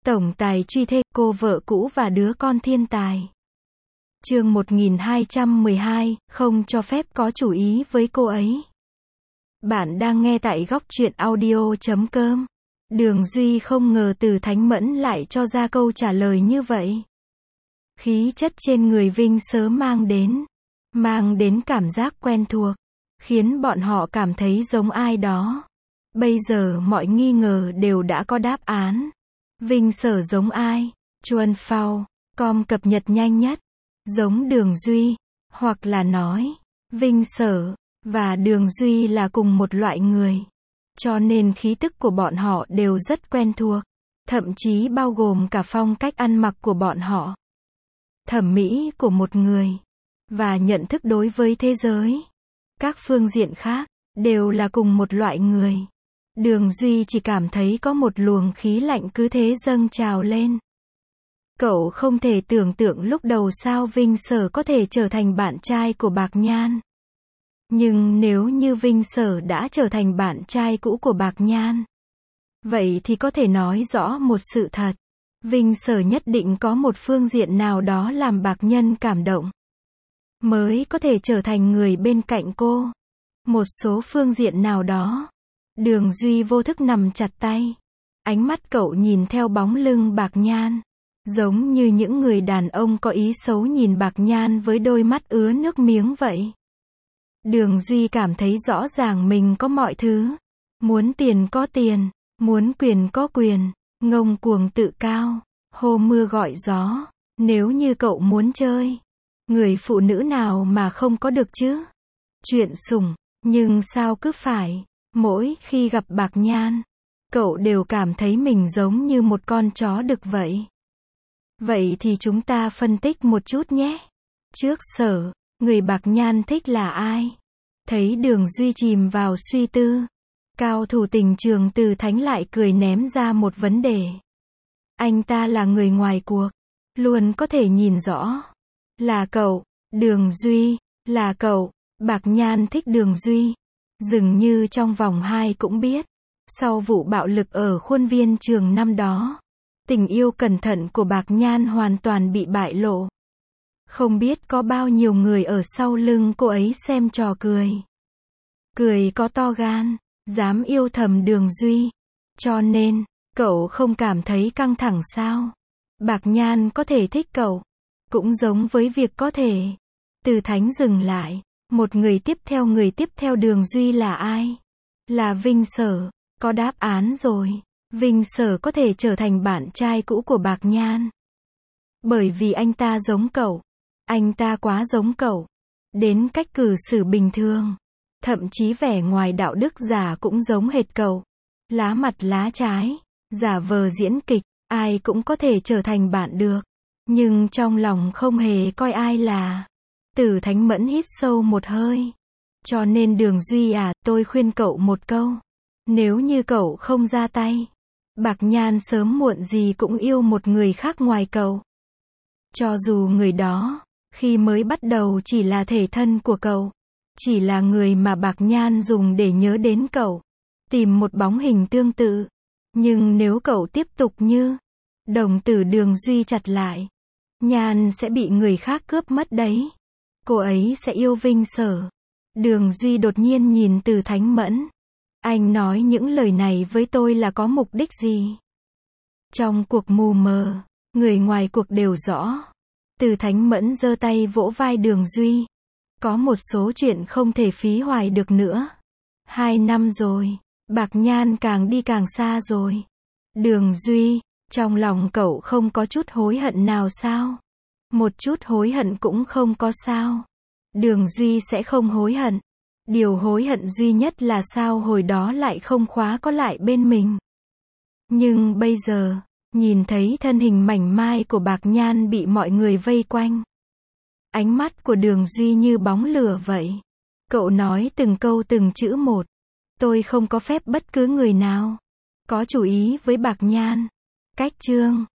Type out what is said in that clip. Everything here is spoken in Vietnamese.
Tổng tài truy thê, cô vợ cũ và đứa con thiên tài. Chương 1212, không cho phép có chủ ý với cô ấy. Bạn đang nghe tại góc truyện audio.com. Đường Duy không ngờ Từ Thánh Mẫn lại cho ra câu trả lời như vậy. Khí chất trên người Vinh sớm mang đến cảm giác quen thuộc, khiến bọn họ cảm thấy giống ai đó. Bây giờ mọi nghi ngờ đều đã có đáp án. Vinh Sở giống ai? Chuan Phao, com cập nhật nhanh nhất. Giống Đường Duy, hoặc là nói, Vinh Sở và Đường Duy là cùng một loại người. Cho nên khí tức của bọn họ đều rất quen thuộc, thậm chí bao gồm cả phong cách ăn mặc của bọn họ. Thẩm mỹ của một người, và nhận thức đối với thế giới, các phương diện khác, đều là cùng một loại người. Đường Duy chỉ cảm thấy có một luồng khí lạnh cứ thế dâng trào lên. Cậu không thể tưởng tượng lúc đầu sao Vinh Sở có thể trở thành bạn trai của Bạc Nhan. Nhưng nếu như Vinh Sở đã trở thành bạn trai cũ của Bạc Nhan, vậy thì có thể nói rõ một sự thật. Vinh Sở nhất định có một phương diện nào đó làm Bạc Nhân cảm động, mới có thể trở thành người bên cạnh cô. Một số phương diện nào đó. Đường Duy vô thức nắm chặt tay. Ánh mắt cậu nhìn theo bóng lưng Bạc Nhan, giống như những người đàn ông có ý xấu nhìn Bạc Nhan với đôi mắt ứa nước miếng vậy. Đường Duy cảm thấy rõ ràng mình có mọi thứ. Muốn tiền có tiền, muốn quyền có quyền, ngông cuồng tự cao, hô mưa gọi gió. Nếu như cậu muốn chơi, người phụ nữ nào mà không có được chứ? Chuyện sủng, nhưng sao cứ phải, mỗi khi gặp Bạc Nhan, cậu đều cảm thấy mình giống như một con chó đực vậy. Vậy thì chúng ta phân tích một chút nhé. Trước Sở, người Bạc Nhan thích là ai? Thấy Đường Duy chìm vào suy tư, cao thủ tình trường Từ Thánh lại cười ném ra một vấn đề. Anh ta là người ngoài cuộc, luôn có thể nhìn rõ. Là cậu, Đường Duy, là cậu. Bạc Nhan thích Đường Duy. Dường như trong vòng 2 cũng biết. Sau vụ bạo lực ở khuôn viên trường năm đó, tình yêu cẩn thận của Bạc Nhan hoàn toàn bị bại lộ. Không biết có bao nhiêu người ở sau lưng cô ấy xem trò cười. Cười có to gan, dám yêu thầm Đường Duy. Cho nên, cậu không cảm thấy căng thẳng sao? Bạc Nhan có thể thích cậu, cũng giống với việc có thể. Từ Thánh dừng lại. Một người tiếp theo Đường Duy là ai? Là Vinh Sở. Có đáp án rồi. Vinh Sở có thể trở thành bạn trai cũ của Bạc Nhan. Bởi vì anh ta giống cậu. Anh ta quá giống cậu. Đến cách cử xử bình thường. Thậm chí vẻ ngoài đạo đức giả cũng giống hệt cậu. Lá mặt lá trái. Giả vờ diễn kịch. Ai cũng có thể trở thành bạn được. Nhưng trong lòng không hề coi ai là. Từ Thánh Mẫn hít sâu một hơi. Cho nên Đường Duy à, tôi khuyên cậu một câu. Nếu như cậu không ra tay, Bạc Nhan sớm muộn gì cũng yêu một người khác ngoài cậu. Cho dù người đó, khi mới bắt đầu chỉ là thể thân của cậu, chỉ là người mà Bạc Nhan dùng để nhớ đến cậu, tìm một bóng hình tương tự. Nhưng nếu cậu tiếp tục như đồng tử Đường Duy chặt lại, Nhan sẽ bị người khác cướp mất đấy. Cô ấy sẽ yêu Vinh Sở. Đường Duy đột nhiên nhìn Từ Thánh Mẫn. Anh nói những lời này với tôi là có mục đích gì? Trong cuộc mù mờ, người ngoài cuộc đều rõ. Từ Thánh Mẫn giơ tay vỗ vai Đường Duy. Có một số chuyện không thể phí hoài được nữa. 2 năm rồi, Bạc Nhan càng đi càng xa rồi. Đường Duy, trong lòng cậu không có chút hối hận nào sao? Một chút hối hận cũng không có sao. Đường Duy sẽ không hối hận. Điều hối hận duy nhất là sao hồi đó lại không khóa có lại bên mình. Nhưng bây giờ, nhìn thấy thân hình mảnh mai của Bạc Nhan bị mọi người vây quanh. Ánh mắt của Đường Duy như bóng lửa vậy. Cậu nói từng câu từng chữ một. Tôi không có phép bất cứ người nào có chủ ý với Bạc Nhan. Cách chương